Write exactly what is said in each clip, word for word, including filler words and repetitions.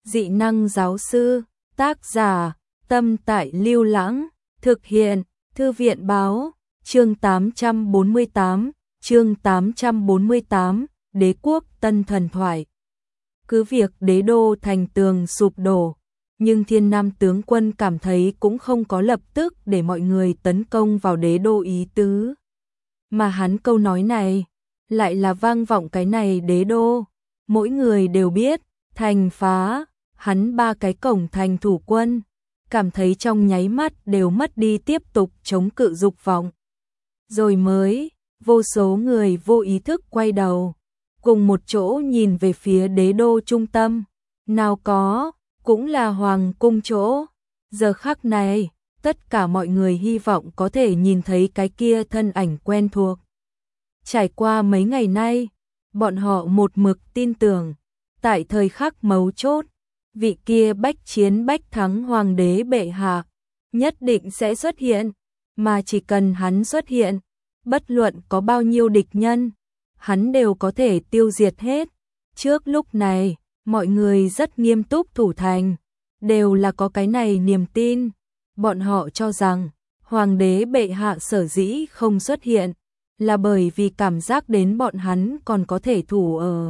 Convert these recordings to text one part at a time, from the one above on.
Dị năng giáo sư, tác giả, Tâm Tại Lưu Lãng, thực hiện, Thư viện báo, chương tám trăm bốn mươi tám, chương tám trăm bốn mươi tám, Đế quốc Tân Thần Thoại. Cứ việc đế đô thành tường sụp đổ, nhưng Thiên Nam tướng quân cảm thấy cũng không có lập tức để mọi người tấn công vào đế đô ý tứ. Mà hắn câu nói này, lại là vang vọng cái này đế đô. Mỗi người đều biết, thành phá, hắn ba cái cổng thành thủ quân, cảm thấy trong nháy mắt đều mất đi tiếp tục chống cự dục vọng. Rồi mới, vô số người vô ý thức quay đầu, cùng một chỗ nhìn về phía đế đô trung tâm. Nào có, cũng là hoàng cung chỗ. Giờ khắc này, tất cả mọi người hy vọng có thể nhìn thấy cái kia thân ảnh quen thuộc. Trải qua mấy ngày nay, bọn họ một mực tin tưởng, tại thời khắc mấu chốt, vị kia bách chiến bách thắng hoàng đế bệ hạ nhất định sẽ xuất hiện, mà chỉ cần hắn xuất hiện, bất luận có bao nhiêu địch nhân, hắn đều có thể tiêu diệt hết. Trước lúc này, mọi người rất nghiêm túc thủ thành, đều là có cái này niềm tin. Bọn họ cho rằng, hoàng đế bệ hạ sở dĩ không xuất hiện, là bởi vì cảm giác đến bọn hắn còn có thể thủ ở.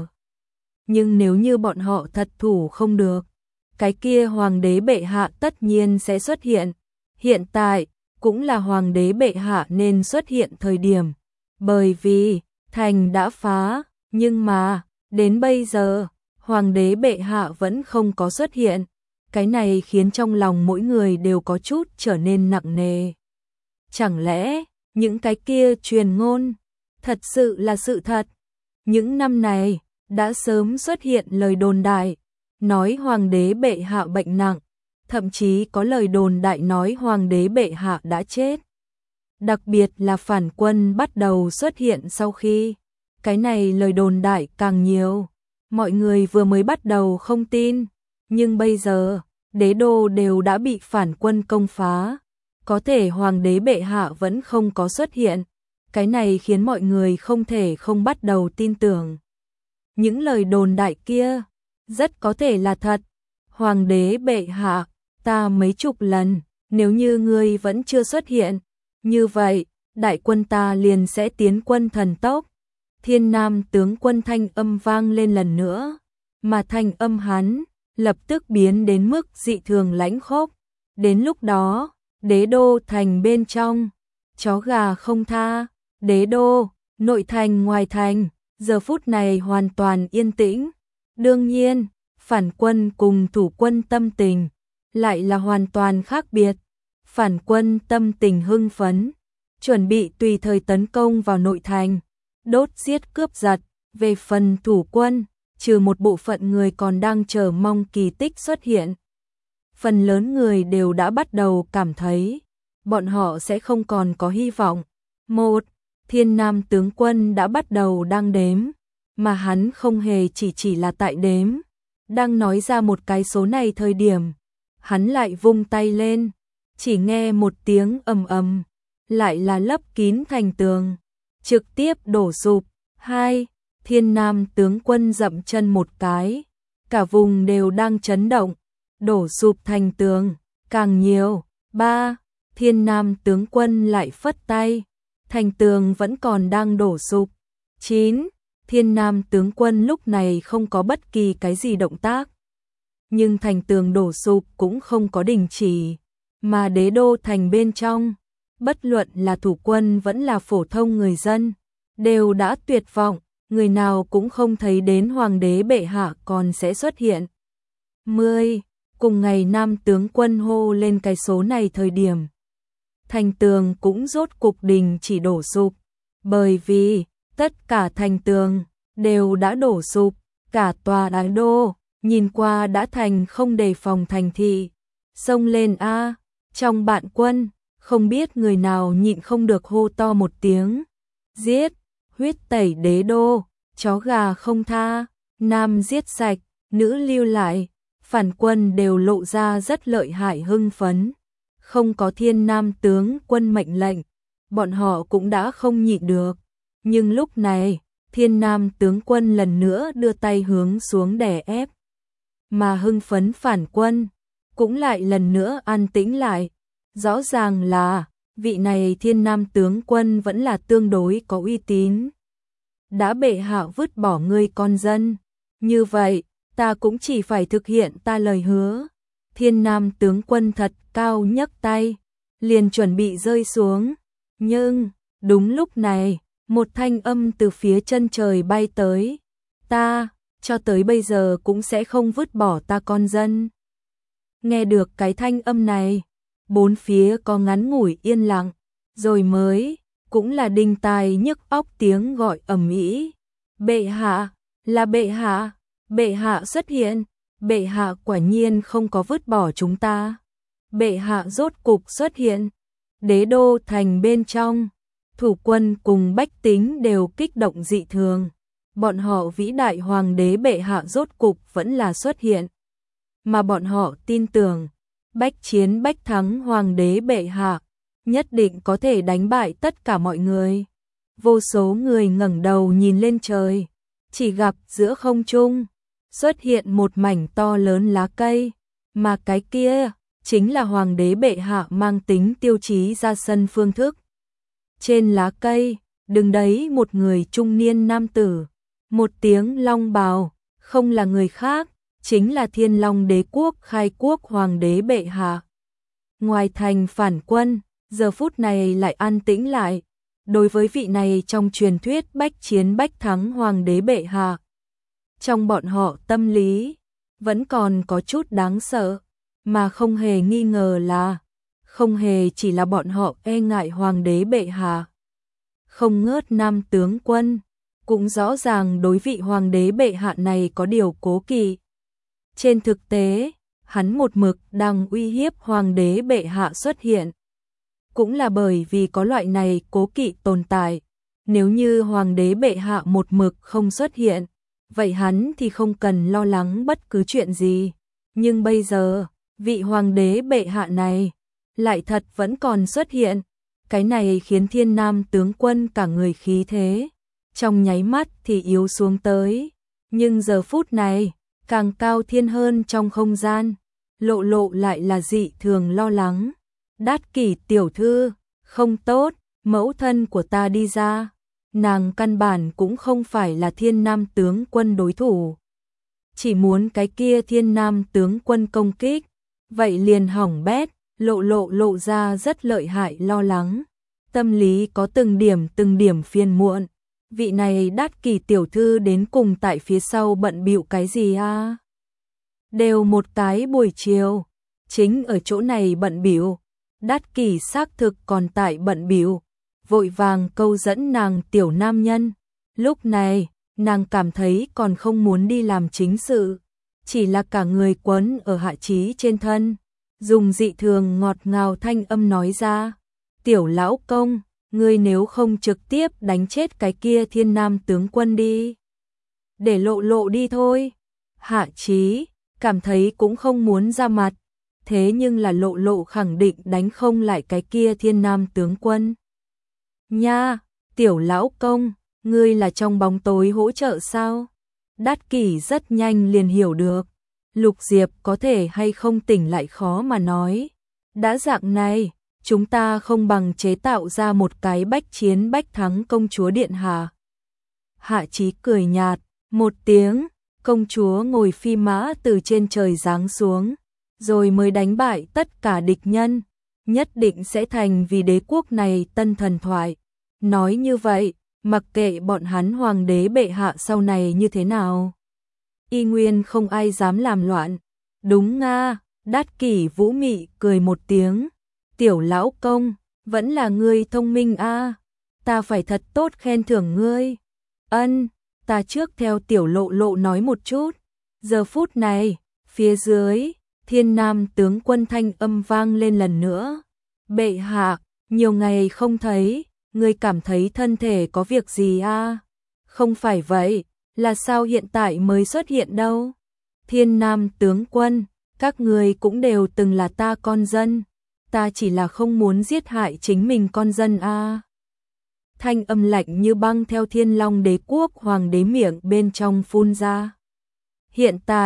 Nhưng nếu như bọn họ thật thủ không được, cái kia hoàng đế bệ hạ tất nhiên sẽ xuất hiện. Hiện tại, cũng là hoàng đế bệ hạ nên xuất hiện thời điểm. Bởi vì, thành đã phá, nhưng mà, đến bây giờ, hoàng đế bệ hạ vẫn không có xuất hiện. Cái này khiến trong lòng mỗi người đều có chút trở nên nặng nề. Chẳng lẽ, những cái kia truyền ngôn, thật sự là sự thật? Những năm này, đã sớm xuất hiện lời đồn đại, nói hoàng đế bệ hạ bệnh nặng, thậm chí có lời đồn đại nói hoàng đế bệ hạ đã chết. Đặc biệt là phản quân bắt đầu xuất hiện sau khi, cái này lời đồn đại càng nhiều. Mọi người vừa mới bắt đầu không tin, nhưng bây giờ, đế đô đều đã bị phản quân công phá, có thể hoàng đế bệ hạ vẫn không có xuất hiện. Cái này khiến mọi người không thể không bắt đầu tin tưởng. Những lời đồn đại kia, rất có thể là thật. Hoàng đế bệ hạ, ta mấy chục lần, nếu như ngươi vẫn chưa xuất hiện, như vậy, đại quân ta liền sẽ tiến quân thần tốc. Thiên Nam tướng quân thanh âm vang lên lần nữa, mà thanh âm hắn, lập tức biến đến mức dị thường lãnh khốc. Đến lúc đó, đế đô thành bên trong, chó gà không tha, đế đô, nội thành ngoài thành, giờ phút này hoàn toàn yên tĩnh. Đương nhiên, phản quân cùng thủ quân tâm tình, lại là hoàn toàn khác biệt. Phản quân tâm tình hưng phấn, chuẩn bị tùy thời tấn công vào nội thành, đốt giết cướp giật. Về phần thủ quân, trừ một bộ phận người còn đang chờ mong kỳ tích xuất hiện, phần lớn người đều đã bắt đầu cảm thấy, bọn họ sẽ không còn có hy vọng. Một, Thiên Nam tướng quân đã bắt đầu đang đếm, mà hắn không hề chỉ chỉ là tại đếm. Đang nói ra một cái số này thời điểm, hắn lại vung tay lên, chỉ nghe một tiếng ầm ầm, lại là lấp kín thành tường, trực tiếp đổ sụp. Hai, Thiên Nam tướng quân dậm chân một cái, cả vùng đều đang chấn động, đổ sụp thành tường, càng nhiều. Ba, Thiên Nam tướng quân lại phất tay, thành tường vẫn còn đang đổ sụp. Chín, Thiên Nam tướng quân lúc này không có bất kỳ cái gì động tác, nhưng thành tường đổ sụp cũng không có đình chỉ, mà đế đô thành bên trong, bất luận là thủ quân vẫn là phổ thông người dân, đều đã tuyệt vọng, người nào cũng không thấy đến hoàng đế bệ hạ còn sẽ xuất hiện. Mười, cùng ngày Nam tướng quân hô lên cái số này thời điểm, thành tường cũng rốt cục đình chỉ đổ sụp, bởi vì tất cả thành tường đều đã đổ sụp, cả tòa đế đô nhìn qua đã thành không đề phòng thành thị. Xông lên a! Trong bạn quân, không biết người nào nhịn không được hô to một tiếng, giết, huyết tẩy đế đô, chó gà không tha, nam giết sạch, nữ lưu lại. Phản quân đều lộ ra rất lợi hại hưng phấn. Không có Thiên Nam tướng quân mệnh lệnh, bọn họ cũng đã không nhịn được. Nhưng lúc này, Thiên Nam tướng quân lần nữa đưa tay hướng xuống đè ép. mà hưng phấn phản quân cũng lại lần nữa an tĩnh lại. Rõ ràng là vị này Thiên Nam tướng quân vẫn là tương đối có uy tín. Đã bệ hạ vứt bỏ ngươi con dân, như vậy, ta cũng chỉ phải thực hiện ta lời hứa. Thiên Nam tướng quân thật cao nhấc tay, liền chuẩn bị rơi xuống. Nhưng, đúng lúc này, một thanh âm từ phía chân trời bay tới. Ta, cho tới bây giờ cũng sẽ không vứt bỏ ta con dân. Nghe được cái thanh âm này, bốn phía có ngắn ngủi yên lặng, rồi mới, cũng là đinh tai nhức óc tiếng gọi ầm ĩ. Bệ hạ, là bệ hạ, bệ hạ xuất hiện, bệ hạ quả nhiên không có vứt bỏ chúng ta. Bệ hạ rốt cục xuất hiện. Đế đô thành bên trong, thủ quân cùng bách tính đều kích động dị thường. Bọn họ vĩ đại hoàng đế bệ hạ rốt cục vẫn là xuất hiện. Mà bọn họ tin tưởng, bách chiến bách thắng hoàng đế bệ hạ, nhất định có thể đánh bại tất cả mọi người. Vô số người ngẩng đầu nhìn lên trời, chỉ gặp giữa không trung xuất hiện một mảnh to lớn lá cây, mà cái kia chính là hoàng đế bệ hạ mang tính tiêu chí ra sân phương thức. Trên lá cây, đứng đấy một người trung niên nam tử, một tiếng long bào, không là người khác, chính là Thiên Long Đế quốc khai quốc hoàng đế bệ hạ. Ngoài thành phản quân, giờ phút này lại an tĩnh lại. Đối với vị này trong truyền thuyết bách chiến bách thắng hoàng đế bệ hạ, trong bọn họ tâm lý vẫn còn có chút đáng sợ, mà không hề nghi ngờ là không hề chỉ là bọn họ e ngại hoàng đế bệ hạ. Không ngớt nam tướng quân cũng rõ ràng đối vị hoàng đế bệ hạ này có điều cố kỵ. Trên thực tế, hắn một mực đang uy hiếp hoàng đế bệ hạ xuất hiện. Cũng là bởi vì có loại này cố kỵ tồn tại. Nếu như hoàng đế bệ hạ một mực không xuất hiện, vậy hắn thì không cần lo lắng bất cứ chuyện gì. Nhưng bây giờ, vị hoàng đế bệ hạ này lại thật vẫn còn xuất hiện. Cái này khiến Thiên Nam tướng quân cả người khí thế trong nháy mắt thì yếu xuống tới. Nhưng giờ phút này, càng cao thiên hơn trong không gian, Lộ Lộ lại là dị thường lo lắng. Đát Kỷ tiểu thư, không tốt, mẫu thân của ta đi ra. Nàng căn bản cũng không phải là Thiên Nam tướng quân đối thủ. Chỉ muốn cái kia Thiên Nam tướng quân công kích, vậy liền hỏng bét. Lộ Lộ lộ ra rất lợi hại lo lắng. Tâm lý có từng điểm từng điểm phiền muộn. Vị này Đát Kỷ tiểu thư đến cùng tại phía sau bận bịu cái gì a? Đều một cái buổi chiều, chính ở chỗ này bận bịu. Đát Kỷ xác thực còn tại bận bịu, vội vàng câu dẫn nàng tiểu nam nhân. Lúc này, nàng cảm thấy còn không muốn đi làm chính sự, chỉ là cả người quấn ở Hạ Chí trên thân, dùng dị thường ngọt ngào thanh âm nói ra: "Tiểu lão công, ngươi nếu không trực tiếp đánh chết cái kia Thiên Nam tướng quân đi, để Lộ Lộ đi thôi." Hạ Chí cảm thấy cũng không muốn ra mặt, thế nhưng là Lộ Lộ khẳng định đánh không lại cái kia Thiên Nam tướng quân. "Nha, tiểu lão công, ngươi là trong bóng tối hỗ trợ sao?" Đát Kỷ rất nhanh liền hiểu được, Lục Diệp có thể hay không tỉnh lại khó mà nói. Đã dạng này, chúng ta không bằng chế tạo ra một cái bách chiến bách thắng công chúa điện hạ. Hạ Chí cười nhạt một tiếng, công chúa ngồi phi mã từ trên trời giáng xuống, rồi mới đánh bại tất cả địch nhân, nhất định sẽ thành vì đế quốc này tân thần thoại. Nói như vậy, mặc kệ bọn hắn hoàng đế bệ hạ sau này như thế nào, y nguyên không ai dám làm loạn. Đúng nga, Đát Kỷ vũ mị cười một tiếng. Tiểu lão công, vẫn là ngươi thông minh a, ta phải thật tốt khen thưởng ngươi. Ân, ta trước theo tiểu Lộ Lộ nói một chút. Giờ phút này, phía dưới, Thiên Nam tướng quân thanh âm vang lên lần nữa. Bệ hạ, nhiều ngày không thấy, ngươi cảm thấy thân thể có việc gì a? Không phải vậy, là sao hiện tại mới xuất hiện đâu? Thiên Nam tướng quân, các ngươi cũng đều từng là ta con dân, ta chỉ là không muốn giết hại chính mình con dân a. Thanh âm lạnh như băng theo Thiên Long Đế quốc hoàng đế miệng bên trong phun ra. Hiện tại,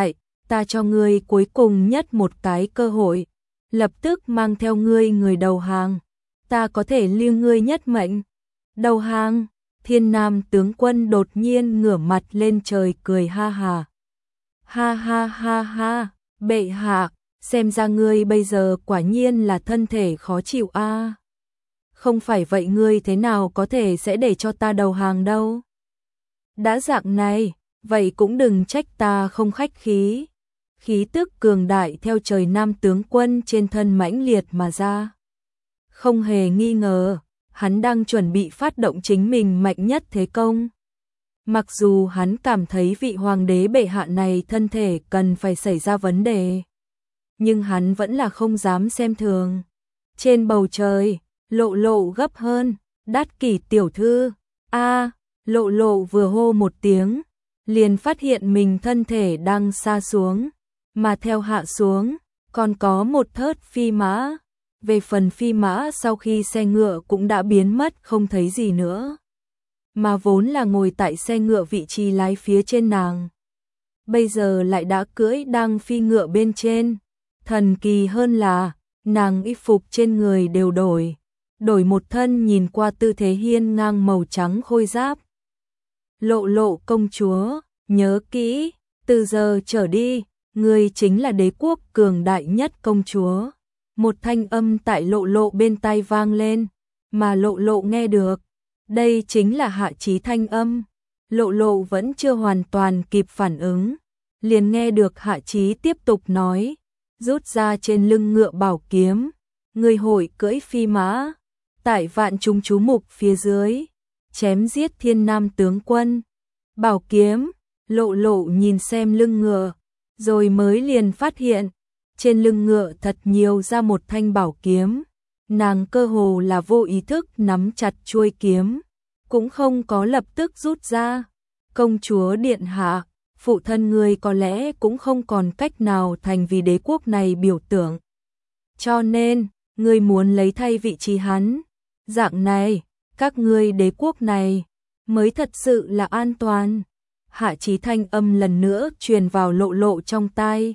ta cho ngươi cuối cùng nhất một cái cơ hội, lập tức mang theo ngươi người đầu hàng, ta có thể lưu ngươi nhất mệnh. Đầu hàng? Thiên Nam tướng quân đột nhiên ngửa mặt lên trời cười ha ha. Ha ha ha ha, bệ hạ, xem ra ngươi bây giờ quả nhiên là thân thể khó chịu a. À. Không phải vậy ngươi thế nào có thể sẽ để cho ta đầu hàng đâu. Đã dạng này, vậy cũng đừng trách ta không khách khí. Khí tức cường đại theo trời Nam tướng quân trên thân mãnh liệt mà ra. Không hề nghi ngờ, hắn đang chuẩn bị phát động chính mình mạnh nhất thế công. Mặc dù hắn cảm thấy vị hoàng đế bệ hạ này thân thể cần phải xảy ra vấn đề, nhưng hắn vẫn là không dám xem thường. Trên bầu trời, Lộ Lộ gấp hơn, Đát Kỷ tiểu thư, a, Lộ Lộ vừa hô một tiếng, liền phát hiện mình thân thể đang sa xuống, mà theo hạ xuống, còn có một thớt phi mã. Về phần phi mã sau khi xe ngựa cũng đã biến mất không thấy gì nữa. Mà vốn là ngồi tại xe ngựa vị trí lái phía trên nàng. Bây giờ lại đã cưỡi đang phi ngựa bên trên. Thần kỳ hơn là, nàng y phục trên người đều đổi. Đổi một thân nhìn qua tư thế hiên ngang màu trắng khôi giáp. Lộ Lộ công chúa, nhớ kỹ, từ giờ trở đi, ngươi chính là đế quốc cường đại nhất công chúa. Một thanh âm tại Lộ Lộ bên tai vang lên, mà Lộ Lộ nghe được. Đây chính là Hạ Chí thanh âm. Lộ Lộ vẫn chưa hoàn toàn kịp phản ứng, liền nghe được Hạ Chí tiếp tục nói, rút ra trên lưng ngựa bảo kiếm, người hội cưỡi phi mã, tại vạn chúng chú mục phía dưới, chém giết Thiên Nam tướng quân. Bảo kiếm, Lộ Lộ nhìn xem lưng ngựa, rồi mới liền phát hiện, trên lưng ngựa thật nhiều ra một thanh bảo kiếm, nàng cơ hồ là vô ý thức nắm chặt chuôi kiếm, cũng không có lập tức rút ra. Công chúa điện hạ, phụ thân ngươi có lẽ cũng không còn cách nào thành vì đế quốc này biểu tượng. Cho nên, ngươi muốn lấy thay vị trí hắn, dạng này, các ngươi đế quốc này mới thật sự là an toàn. Hạ Chí thanh âm lần nữa truyền vào Lộ Lộ trong tai.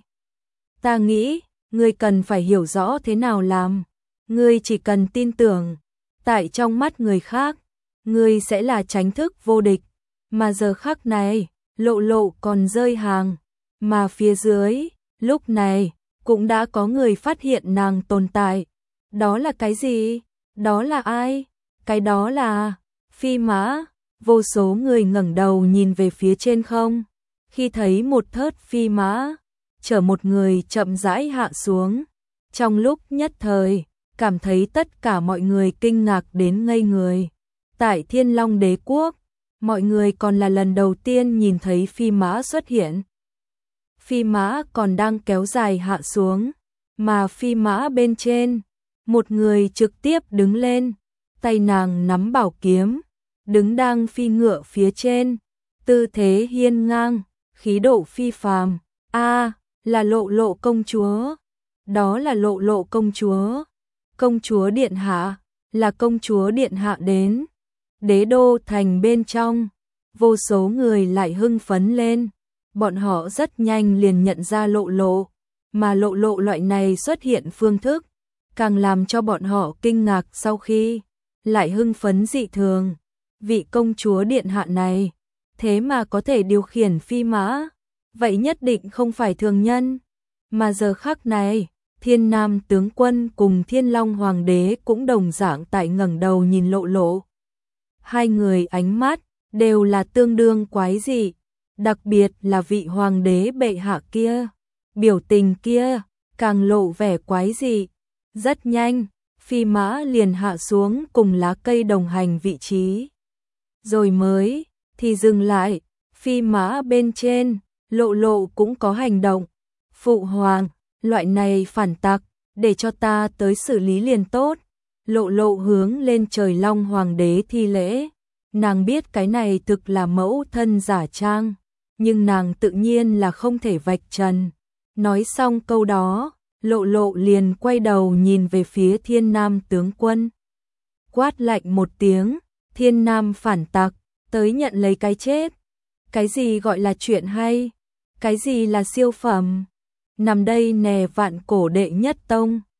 Ta nghĩ, ngươi cần phải hiểu rõ thế nào làm. Ngươi chỉ cần tin tưởng, tại trong mắt người khác, ngươi sẽ là tránh thức vô địch. Mà giờ khắc này, Lộ Lộ còn rơi hàng. Mà phía dưới, lúc này, cũng đã có người phát hiện nàng tồn tại. Đó là cái gì? Đó là ai? Cái đó là phi mã. Vô số người ngẩng đầu nhìn về phía trên không. Khi thấy một thớt phi mã, chở một người chậm rãi hạ xuống. Trong lúc nhất thời, cảm thấy tất cả mọi người kinh ngạc đến ngây người. Tại Thiên Long Đế Quốc, mọi người còn là lần đầu tiên nhìn thấy phi mã xuất hiện. Phi mã còn đang kéo dài hạ xuống, mà phi mã bên trên, một người trực tiếp đứng lên, tay nàng nắm bảo kiếm, đứng đang phi ngựa phía trên, tư thế hiên ngang, khí độ phi phàm. A, là Lộ Lộ công chúa. Đó là Lộ Lộ công chúa. Công chúa điện hạ, là công chúa điện hạ đến. Đế đô thành bên trong, vô số người lại hưng phấn lên. Bọn họ rất nhanh liền nhận ra Lộ Lộ, mà Lộ Lộ loại này xuất hiện phương thức, càng làm cho bọn họ kinh ngạc sau khi lại hưng phấn dị thường. Vị công chúa điện hạ này, thế mà có thể điều khiển phi mã, vậy nhất định không phải thường nhân. Mà giờ khắc này, Thiên Nam tướng quân cùng Thiên Long hoàng đế cũng đồng dạng tại ngẩng đầu nhìn Lộ Lộ. Hai người ánh mắt đều là tương đương quái dị, đặc biệt là vị hoàng đế bệ hạ kia, biểu tình kia càng lộ vẻ quái dị. Rất nhanh, phi mã liền hạ xuống cùng lá cây đồng hành vị trí. Rồi mới thì dừng lại, phi mã bên trên, Lộ Lộ cũng có hành động. Phụ hoàng, loại này phản tặc, để cho ta tới xử lý liền tốt. Lộ Lộ hướng lên trời Long hoàng đế thi lễ. Nàng biết cái này thực là mẫu thân giả trang, nhưng nàng tự nhiên là không thể vạch trần. Nói xong câu đó, Lộ Lộ liền quay đầu nhìn về phía Thiên Nam tướng quân. Quát lạnh một tiếng, Thiên Nam phản tặc, tới nhận lấy cái chết. Cái gì gọi là chuyện hay? Cái gì là siêu phẩm? Nằm đây nè vạn cổ đệ nhất tông.